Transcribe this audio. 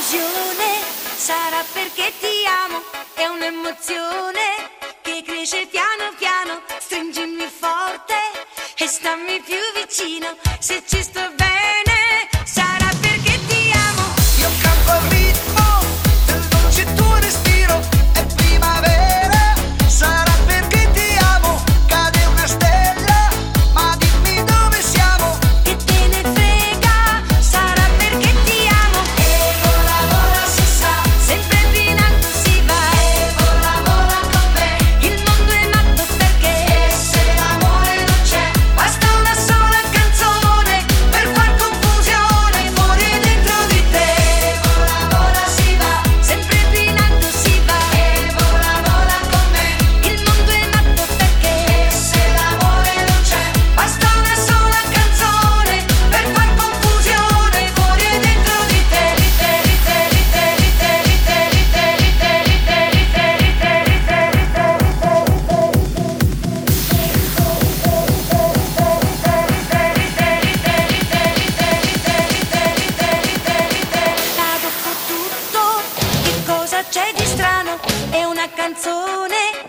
confusione, sarà perché ti amo, è un'emozione che cresce piano piano, stringimi forte e stammi più vicino, se ci sto bene, sarà perché ti amo. Io canto al ritmo del dolce tuo respiro, è primavera, sarà perché ti amo, cade una stella, ma dimmi dove siamo. Che te ne frega, sarà perché ti amo. E vola, vola, si sa, sempre più in alto si va. E vola, vola con me, il mondo è matto perché. E se l'amore non c'è, basta una sola canzone per far confusione fuori dentro di te. E vola, vola, si va, sempre più in alto si va. E vola, vola con me, il mondo è matto perché. E se l'amore non c'è, basta una sola canzone per far confusione fuori dentro di te, di te, di te, di te, di te, di te, di te, di te, di te, di te, di te, di tutto, che cosa c'è di strano? È una canzone